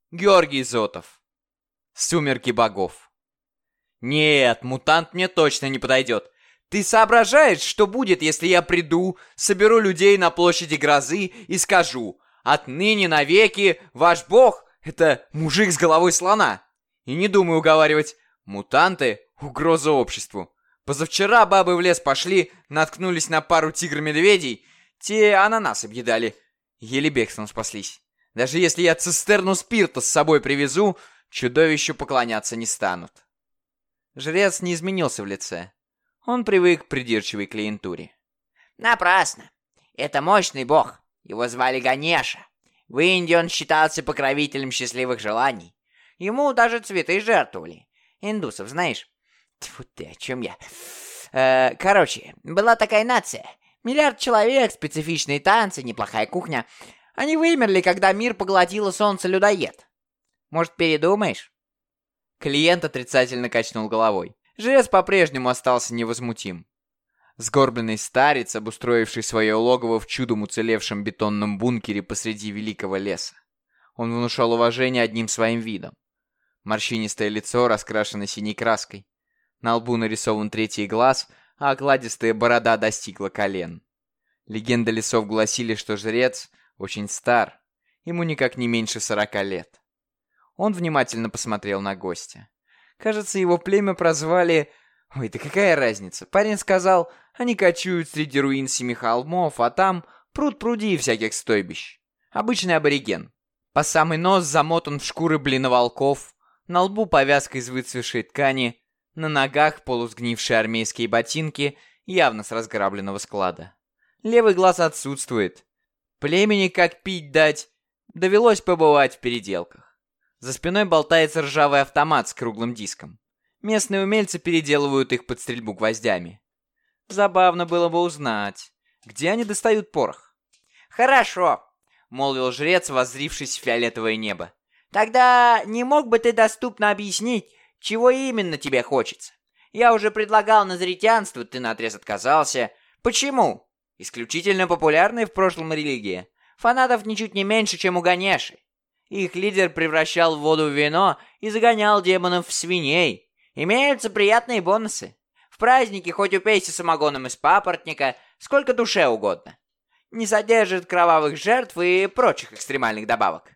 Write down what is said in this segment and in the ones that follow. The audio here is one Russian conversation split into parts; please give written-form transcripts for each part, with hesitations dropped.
Георгий Зотов. Сумерки богов. Нет, мутант мне точно не подойдет. Ты соображаешь, что будет, если я приду, соберу людей на площади Грозы и скажу: отныне навеки ваш бог — это мужик с головой слона? И не думай уговаривать. Мутанты — угроза обществу. Позавчера бабы в лес пошли, наткнулись на пару тигр-медведей. Те ананас объедали. Еле бегством спаслись. Даже если я цистерну спирта с собой привезу, чудовищу поклоняться не станут. Жрец не изменился в лице. Он привык к придирчивой клиентуре. Напрасно. Это мощный бог. Его звали Ганеша. В Индии он считался покровителем счастливых желаний. Ему даже цветы жертвовали. Индусов знаешь? Тьфу ты, о чем я? Короче, была такая нация. Миллиард человек, специфичные танцы, неплохая кухня. Они вымерли, когда мир поглотило солнце-людоед. Может, передумаешь? Клиент отрицательно качнул головой. Жрец по-прежнему остался невозмутим. Сгорбленный старец, обустроивший свое логово в чудом уцелевшем бетонном бункере посреди великого леса. Он внушал уважение одним своим видом. Морщинистое лицо раскрашено синей краской. На лбу нарисован третий глаз, а окладистая борода достигла колен. Легенды лесов гласили, что жрец очень стар, ему никак не меньше 40 лет. Он внимательно посмотрел на гостя. Кажется, его племя прозвали... Ой, да какая разница? Парень сказал, они кочуют среди руин 7 холмов, а там пруд-пруди всяких стойбищ. Обычный абориген. По самый нос замотан в шкуры блиноволков, на лбу повязка из выцветшей ткани, на ногах полусгнившие армейские ботинки, явно с разграбленного склада. Левый глаз отсутствует. Племени, как пить дать, довелось побывать в переделках. За спиной болтается ржавый автомат с круглым диском. Местные умельцы переделывают их под стрельбу гвоздями. Забавно было бы узнать, где они достают порох. «Хорошо», — молвил жрец, воззрившись в фиолетовое небо. «Тогда не мог бы ты доступно объяснить, чего именно тебе хочется? Я уже предлагал назритянство, ты наотрез отказался. Почему? Исключительно популярная в прошлом религия. Фанатов ничуть не меньше, чем у Ганеши. Их лидер превращал воду в вино и загонял демонов в свиней. Имеются приятные бонусы. В празднике хоть упейся самогоном из папоротника, сколько душе угодно. Не содержит кровавых жертв и прочих экстремальных добавок.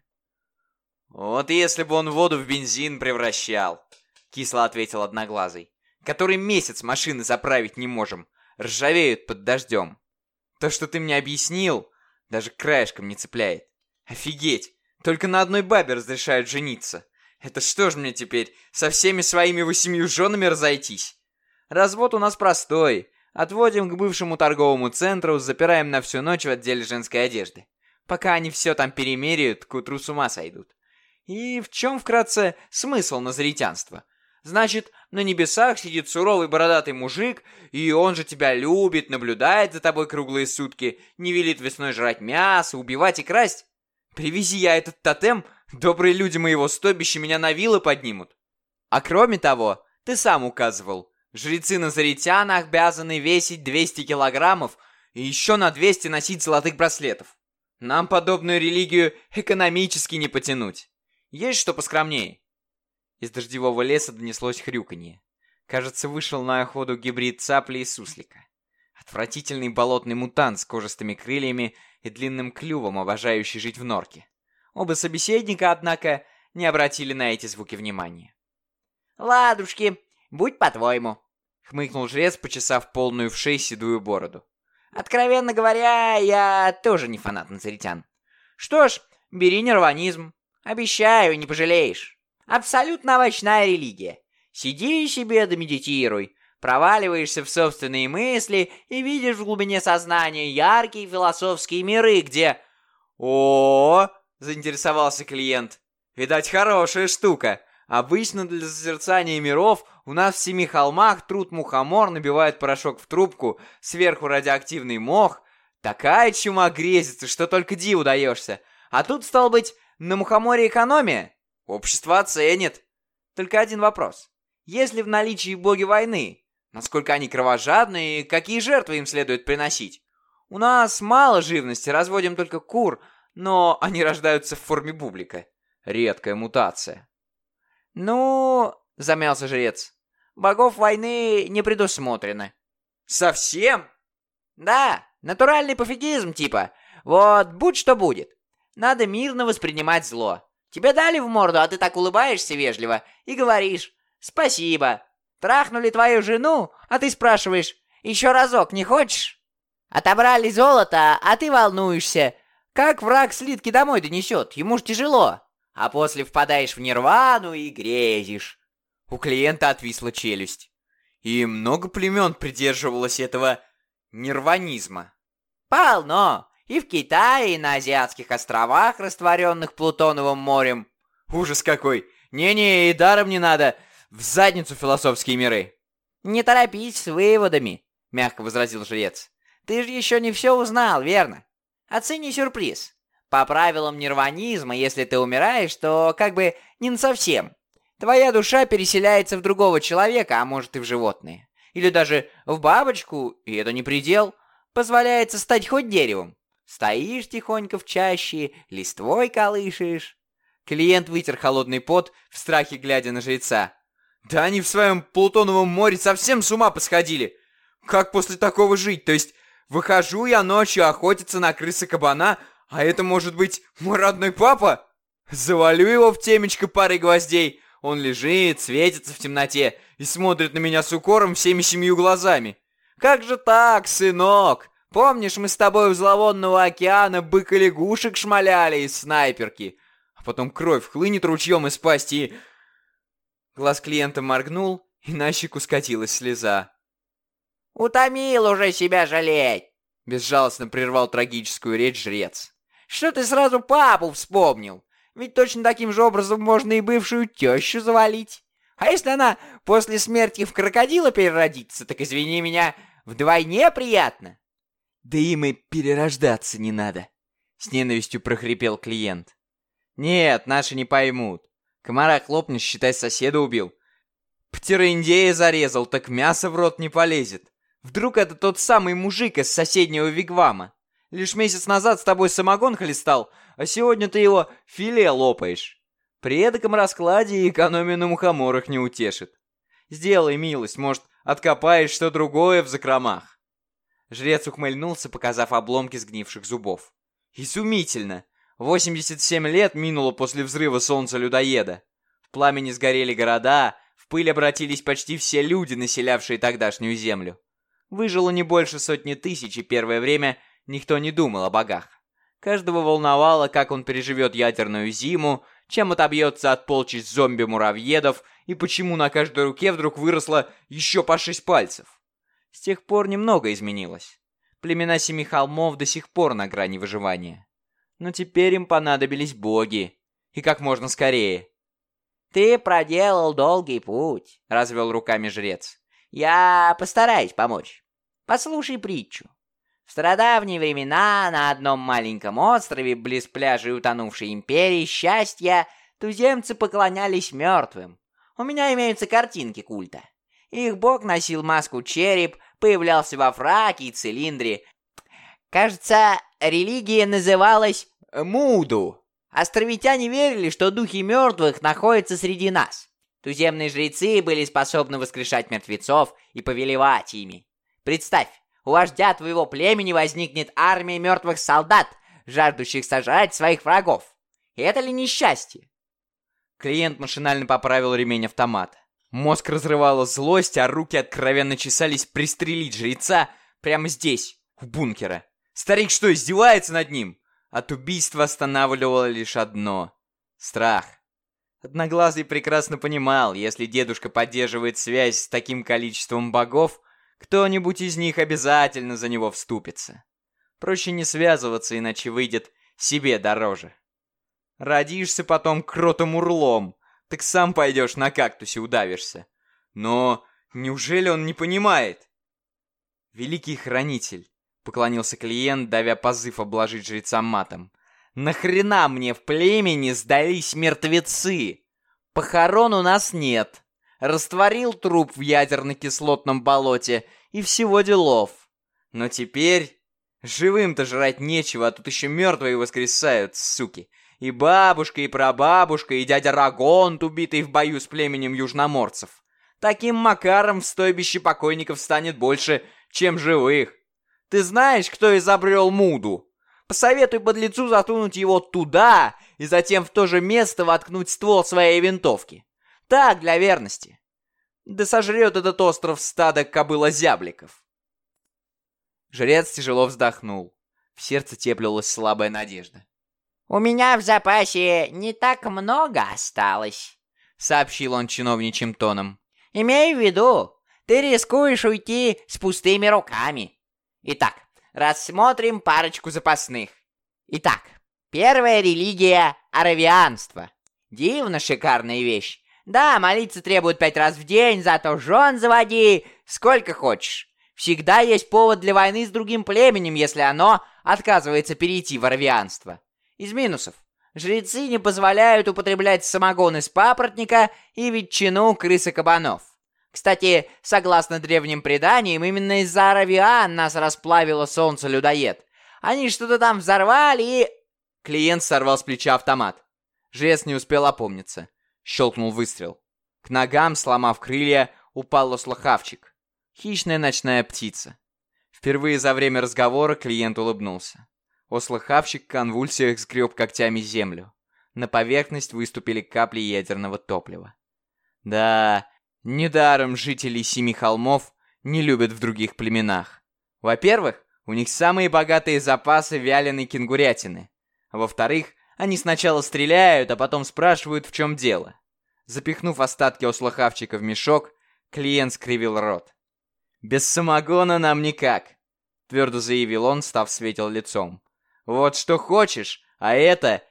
«Вот если бы он воду в бензин превращал», — кисло ответил Одноглазый, «который месяц машины заправить не можем, ржавеют под дождем. То, что ты мне объяснил, даже краешком не цепляет. Офигеть, только на одной бабе разрешают жениться. Это что ж мне теперь, со всеми своими 8 женами разойтись? Развод у нас простой. Отводим к бывшему торговому центру, запираем на всю ночь в отделе женской одежды. Пока они все там перемеряют, к утру с ума сойдут. И в чем, вкратце, смысл назритянства? Значит, на небесах сидит суровый бородатый мужик, и он же тебя любит, наблюдает за тобой круглые сутки, не велит весной жрать мясо, убивать и красть? Привези я этот тотем, добрые люди моего стойбища меня на вилы поднимут. А кроме того, ты сам указывал, жрецы назаритяна обязаны весить 200 килограммов и еще на 200 носить золотых браслетов. Нам подобную религию экономически не потянуть. Есть что поскромнее?» Из дождевого леса донеслось хрюканье. Кажется, вышел на охоту гибрид цапли и суслика. Отвратительный болотный мутант с кожистыми крыльями и длинным клювом, обожающий жить в норке. Оба собеседника, однако, не обратили на эти звуки внимания. «Ладушки, будь по-твоему», — хмыкнул жрец, почесав полную в шее седую бороду. «Откровенно говоря, я тоже не фанат назаритян. Что ж, бери нирванизм. Обещаю, не пожалеешь. Абсолютно овощная религия. Сиди себе да медитируй, проваливаешься в собственные мысли и видишь в глубине сознания яркие философские миры, где... О, заинтересовался клиент. Видать, хорошая штука. Обычно для созерцания миров у нас в 7 холмах трут мухомор, набивает порошок в трубку, сверху радиоактивный мох. Такая чума грезится, что только диву даешься. А тут, стало быть, на мухоморе экономия. Общество оценит. Только один вопрос. Есть ли в наличии боги войны? Насколько они кровожадны и какие жертвы им следует приносить? У нас мало живности, разводим только кур, но они рождаются в форме бублика. редкая мутация. «Ну...» — замялся жрец. «Богов войны не предусмотрены». Совсем? «Да, натуральный пофигизм типа. Вот будь что будет. Надо мирно воспринимать зло. Тебе дали в морду, а ты так улыбаешься вежливо и говоришь «Спасибо». Трахнули твою жену, а ты спрашиваешь «Еще разок не хочешь?» Отобрали золото, а ты волнуешься. Как враг слитки домой донесет? Ему ж тяжело. А после впадаешь в нирвану и грезишь. У клиента отвисла челюсть. И много племен придерживалось этого нирванизма. Полно. И в Китае, и на азиатских островах, растворенных Плутоновым морем. Ужас какой! Не-не, и даром не надо. В задницу философские миры. Не торопись с выводами, мягко возразил жрец. Ты же еще не все узнал, верно? Оцени сюрприз. По правилам нирванизма, если ты умираешь, то как бы не совсем. Твоя душа переселяется в другого человека, а может и в животное. Или даже в бабочку, и это не предел. Позволяется стать хоть деревом. Стоишь тихонько в чаще, листвой колышешь. Клиент вытер холодный пот, в страхе глядя на жреца. Да они в своем Плутоновом море совсем с ума посходили. Как после такого жить? То есть выхожу я ночью охотиться на крысы-кабана, а это может быть мой родной папа? Завалю его в темечко парой гвоздей. Он лежит, светится в темноте и смотрит на меня с укором всеми 7 глазами. Как же так, сынок? Помнишь, мы с тобой у зловонного океана быка-лягушек шмаляли из снайперки? А потом кровь хлынет ручьем из пасти и... Глаз клиента моргнул, и на щеку скатилась слеза. «Утомил уже себя жалеть!» — безжалостно прервал трагическую речь жрец. «Что ты сразу папу вспомнил? Ведь точно таким же образом можно и бывшую тещу завалить. А если она после смерти в крокодила переродится, так извини меня, вдвойне приятно!» «Да им и перерождаться не надо!» — с ненавистью прохрипел клиент. «Нет, наши не поймут. Комара хлопнешь, считай, соседа убил. Птероиндея зарезал, так мясо в рот не полезет. Вдруг это тот самый мужик из соседнего вигвама? Лишь месяц назад с тобой самогон хлестал, а сегодня ты его филе лопаешь. При эдаком раскладе экономия на мухоморах не утешит. Сделай милость, может, откопаешь что другое в закромах». Жрец ухмыльнулся, показав обломки сгнивших зубов. «Изумительно! 87 лет минуло после взрыва солнца-людоеда. В пламени сгорели города, в пыль обратились почти все люди, населявшие тогдашнюю землю. Выжило не больше 100 тысяч, и первое время никто не думал о богах. Каждого волновало, как он переживет ядерную зиму, чем отобьется от полчищ зомби-муравьедов и почему на каждой руке вдруг выросло еще по 6 пальцев. С тех пор немного изменилось. Племена Семи Холмов до сих пор на грани выживания. Но теперь им понадобились боги. И как можно скорее. «Ты проделал долгий путь», — развел руками жрец. «Я постараюсь помочь. Послушай притчу. В стародавние времена на одном маленьком острове близ пляжей утонувшей империи счастья туземцы поклонялись мертвым. У меня имеются картинки культа. Их бог носил маску-череп, появлялся во фраке и цилиндре. Кажется, религия называлась Муду. Островитяне верили, что духи мертвых находятся среди нас. Туземные жрецы были способны воскрешать мертвецов и повелевать ими. Представь, у вождя твоего племени возникнет армия мертвых солдат, жаждущих сожрать своих врагов. И это ли несчастье? Клиент машинально поправил ремень автомата. Мозг разрывала злость, а руки откровенно чесались пристрелить жреца прямо здесь, в бункере. Старик что, издевается над ним? От убийства останавливало лишь одно — страх. Одноглазый прекрасно понимал, если дедушка поддерживает связь с таким количеством богов, кто-нибудь из них обязательно за него вступится. Проще не связываться, иначе выйдет себе дороже. Родишься потом кротом урлом, так сам пойдешь на кактусе удавишься. Но неужели он не понимает? Великий хранитель, поклонился клиент, давя позыв обложить жреца матом. Нахрена мне в племени сдались мертвецы? Похорон у нас нет. Растворил труп в ядерно-кислотном болоте и всего делов. Но теперь живым-то жрать нечего, а тут еще мертвые воскресают, суки. И бабушка, и прабабушка, и дядя Рагонт, убитый в бою с племенем южноморцев. Таким макаром в стойбище покойников станет больше, чем живых. Ты знаешь, кто изобрел Муду? Посоветуй подлецу засунуть его туда и затем в то же место воткнуть ствол своей винтовки. Так, для верности. Да сожрет этот остров стадо кобыла-зябликов. Жрец тяжело вздохнул. В сердце теплилась слабая надежда. «У меня в запасе не так много осталось», — сообщил он чиновничьим тоном. «Имей в виду, ты рискуешь уйти с пустыми руками. Итак, рассмотрим парочку запасных. Итак, первая религия — аравианство. Дивно шикарная вещь. Да, молиться требует 5 раз в день, зато жен заводи сколько хочешь. Всегда есть повод для войны с другим племенем, если оно отказывается перейти в аравианство. Из минусов. Жрецы не позволяют употреблять самогон из папоротника и ветчину крысы-кабанов. Кстати, согласно древним преданиям, именно из-за аравиан нас расплавило солнце-людоед. Они что-то там взорвали и... Клиент сорвал с плеча автомат. Жрец не успел опомниться. Щелкнул выстрел. К ногам, сломав крылья, упал ослохавчик. Хищная ночная птица. Впервые за время разговора клиент улыбнулся. Ослохавчик в конвульсиях сгреб когтями землю. На поверхность выступили капли ядерного топлива. Да, недаром жители Семи холмов не любят в других племенах. Во-первых, у них самые богатые запасы вяленой кенгурятины. А во-вторых, они сначала стреляют, а потом спрашивают, в чем дело. Запихнув остатки ослохавчика в мешок, клиент скривил рот. «Без самогона нам никак», — твердо заявил он, став светел лицом. «Вот что хочешь, а это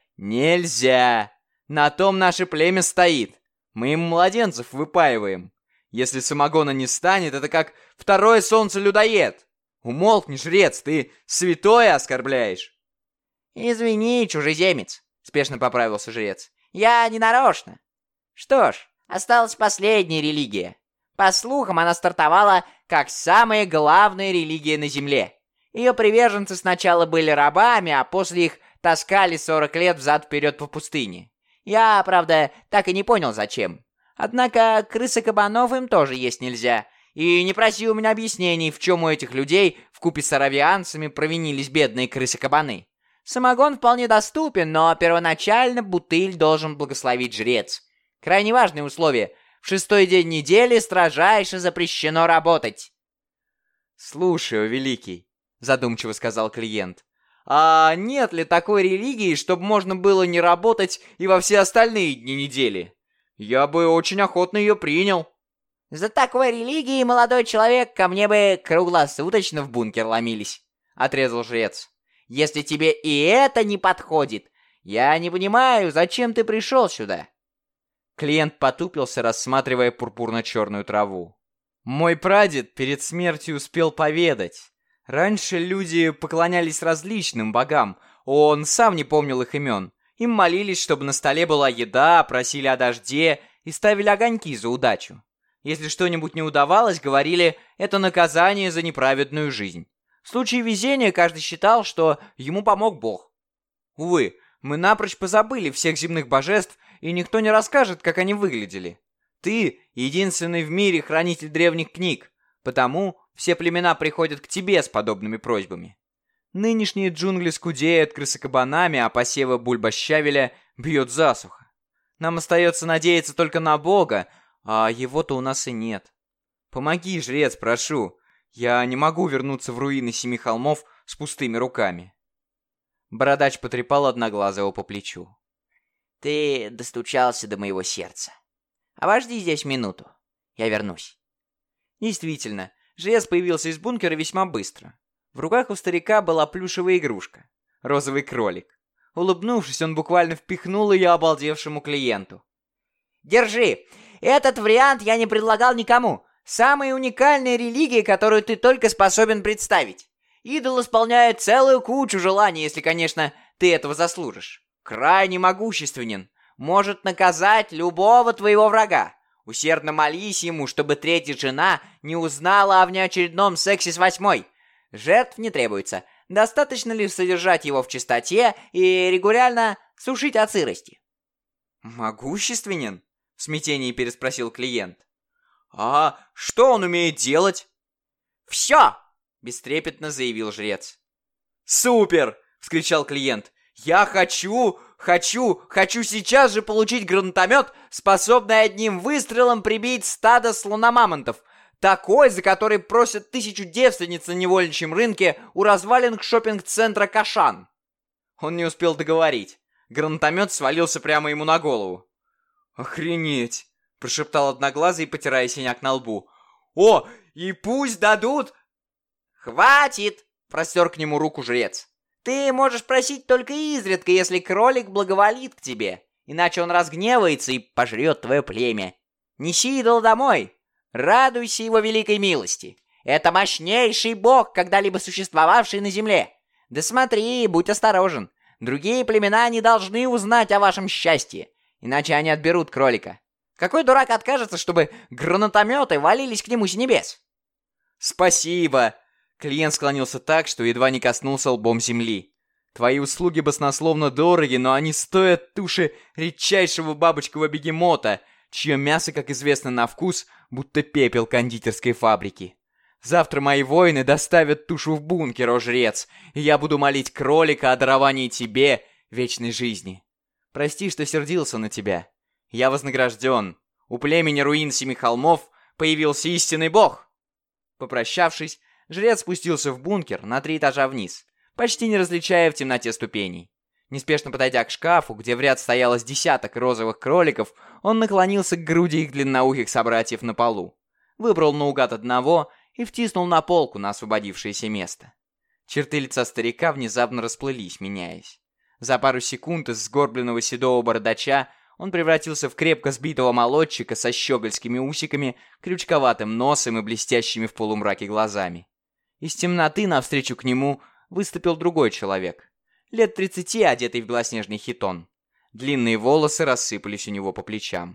нельзя. На том наше племя стоит. Мы им младенцев выпаиваем. Если самогона не станет, это как второе солнце-людоед. Умолкни, жрец, ты святое оскорбляешь». «Извини, чужеземец», — спешно поправился жрец. «Я не нарочно. Что ж, осталась последняя религия. По слухам, она стартовала как самая главная религия на Земле. Ее приверженцы сначала были рабами, а после их таскали 40 лет взад-вперед по пустыне. Я, правда, так и не понял, зачем. Однако крысы-кабанов им тоже есть нельзя. И не проси у меня объяснений, в чем у этих людей вкупе с аравианцами провинились бедные крысы-кабаны. Самогон вполне доступен, но первоначально бутыль должен благословить жрец. Крайне важное условие. В 6-й день недели строжайше запрещено работать. «Слушай, о великий», — задумчиво сказал клиент, «а нет ли такой религии, чтобы можно было не работать и во все остальные дни недели? Я бы очень охотно ее принял». «За такой религией, молодой человек, ко мне бы круглосуточно в бункер ломились», — отрезал жрец. «Если тебе и это не подходит, я не понимаю, зачем ты пришел сюда?» Клиент потупился, рассматривая пурпурно-черную траву. «Мой прадед перед смертью успел поведать. Раньше люди поклонялись различным богам, он сам не помнил их имен. Им молились, чтобы на столе была еда, просили о дожде и ставили огоньки за удачу. Если что-нибудь не удавалось, говорили, это наказание за неправедную жизнь. В случае везения каждый считал, что ему помог Бог. Увы, мы напрочь позабыли всех земных божеств, и никто не расскажет, как они выглядели. Ты — единственный в мире хранитель древних книг, потому все племена приходят к тебе с подобными просьбами. Нынешние джунгли скудеют крысокабанами, а посевы бульбощавеля бьет засуха. Нам остается надеяться только на Бога, а его-то у нас и нет. Помоги, жрец, прошу. Я не могу вернуться в руины Семи холмов с пустыми руками». Бородач потрепал Одноглазого по плечу. «Ты достучался до моего сердца. Обожди здесь минуту. Я вернусь». Действительно, жрец появился из бункера весьма быстро. В руках у старика была плюшевая игрушка — розовый кролик. Улыбнувшись, он буквально впихнул ее обалдевшему клиенту. «Держи! Этот вариант я не предлагал никому. Самая уникальная религия, которую ты только способен представить. Идол исполняет целую кучу желаний, если, конечно, ты этого заслужишь. Крайне могущественен. Может наказать любого твоего врага. Усердно молись ему, чтобы третья жена не узнала о внеочередном сексе с 8-й. Жертв не требуется. Достаточно лишь содержать его в чистоте и регулярно сушить от сырости. «Могущественен?» — в смятении переспросил клиент. «А что он умеет делать?» «Все!» — бестрепетно заявил жрец. «Супер!» — вскричал клиент. «Я хочу сейчас же получить гранатомет, способный одним выстрелом прибить стадо слономамонтов, такой, за который просят 1000 девственниц на невольничьем рынке у развалин шоппинг-центра Кашан». Он не успел договорить. Гранатомет свалился прямо ему на голову. «Охренеть!» — прошептал Одноглазый, потирая синяк на лбу. «О, и пусть дадут!» «Хватит!» — простер к нему руку жрец. «Ты можешь просить только изредка, если кролик благоволит к тебе, иначе он разгневается и пожрет твое племя. Неси идола домой, радуйся его великой милости. Это мощнейший бог, когда-либо существовавший на земле. Да смотри, будь осторожен. Другие племена не должны узнать о вашем счастье, иначе они отберут кролика. Какой дурак откажется, чтобы гранатометы валились к нему с небес?» «Спасибо!» Клиент склонился так, что едва не коснулся лбом земли. «Твои услуги баснословно дороги, но они стоят туши редчайшего бабочкового бегемота, чье мясо, как известно на вкус, будто пепел кондитерской фабрики. Завтра мои воины доставят тушу в бункер, о жрец, и я буду молить кролика о даровании тебе вечной жизни. Прости, что сердился на тебя. Я вознагражден. У племени руин Семи Холмов появился истинный бог». Попрощавшись, жрец спустился в бункер на 3 этажа вниз, почти не различая в темноте ступеней. Неспешно подойдя к шкафу, где в ряд стоялось десяток розовых кроликов, он наклонился к груди их длинноухих собратьев на полу, выбрал наугад одного и втиснул на полку на освободившееся место. Черты лица старика внезапно расплылись, меняясь. За пару секунд из сгорбленного седого бородача он превратился в крепко сбитого молодчика со щегольскими усиками, крючковатым носом и блестящими в полумраке глазами. Из темноты навстречу к нему выступил другой человек. Лет 30, одетый в белоснежный хитон. Длинные волосы рассыпались у него по плечам.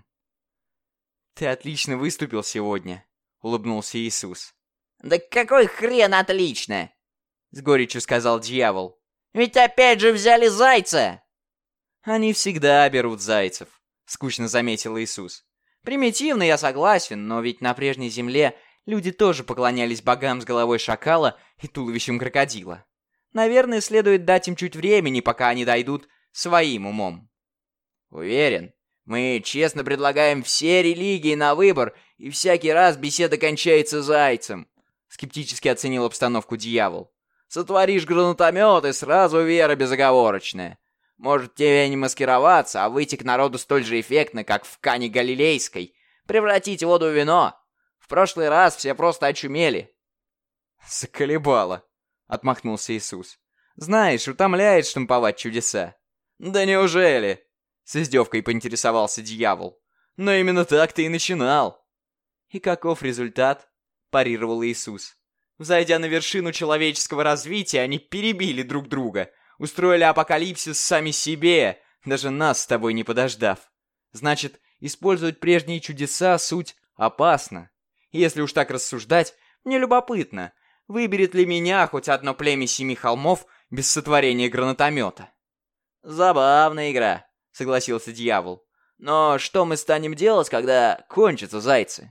«Ты отлично выступил сегодня», — улыбнулся Иисус. «Да какой хрен отлично!» — с горечью сказал дьявол. «Ведь опять же взяли зайца!» «Они всегда берут зайцев», — скучно заметил Иисус. «Примитивно, я согласен, но ведь на прежней земле люди тоже поклонялись богам с головой шакала и туловищем крокодила. Наверное, следует дать им чуть времени, пока они дойдут своим умом». «Уверен, мы честно предлагаем все религии на выбор, и всякий раз беседа кончается зайцем», — скептически оценил обстановку дьявол. «Сотворишь гранатомет, и сразу вера безоговорочная. Может, тебе не маскироваться, а выйти к народу столь же эффектно, как в Кане Галилейской, превратить воду в вино. В прошлый раз все просто очумели». «Заколебало», — отмахнулся Иисус. «Знаешь, утомляет штамповать чудеса». «Да неужели?» — с издевкой поинтересовался дьявол. «Но именно так ты и начинал». «И каков результат?» — парировал Иисус. «Взойдя на вершину человеческого развития, они перебили друг друга, устроили апокалипсис сами себе, даже нас с тобой не подождав. Значит, использовать прежние чудеса суть опасно. Если уж так рассуждать, мне любопытно, выберет ли меня хоть одно племя Семи Холмов без сотворения гранатомета». «Забавная игра», — согласился дьявол. «Но что мы станем делать, когда кончатся зайцы?»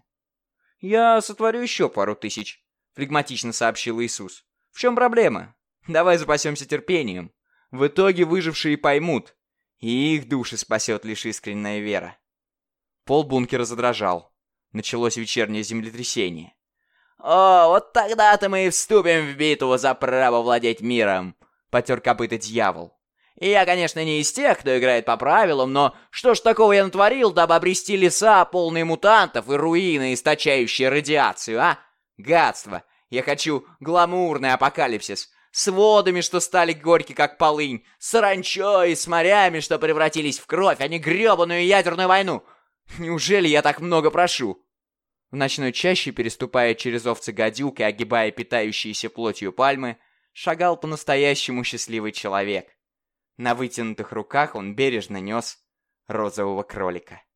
«Я сотворю еще пару тысяч», — флегматично сообщил Иисус. «В чем проблема? Давай запасемся терпением. В итоге выжившие поймут, и их души спасет лишь искренняя вера». Пол бункера задрожал. Началось вечернее землетрясение. «О, вот тогда-то мы и вступим в битву за право владеть миром», — потер копыта дьявол. «И я, конечно, не из тех, кто играет по правилам, но что ж такого я натворил, дабы обрести леса, полные мутантов, и руины, источающие радиацию, а? Гадство! Я хочу гламурный апокалипсис, с водами, что стали горьки, как полынь, с саранчой и с морями, что превратились в кровь, а не гребаную ядерную войну. Неужели я так много прошу?» В ночной чаще, переступая через овцы гадюк и огибая питающиеся плотью пальмы, шагал по-настоящему счастливый человек. На вытянутых руках он бережно нес розового кролика.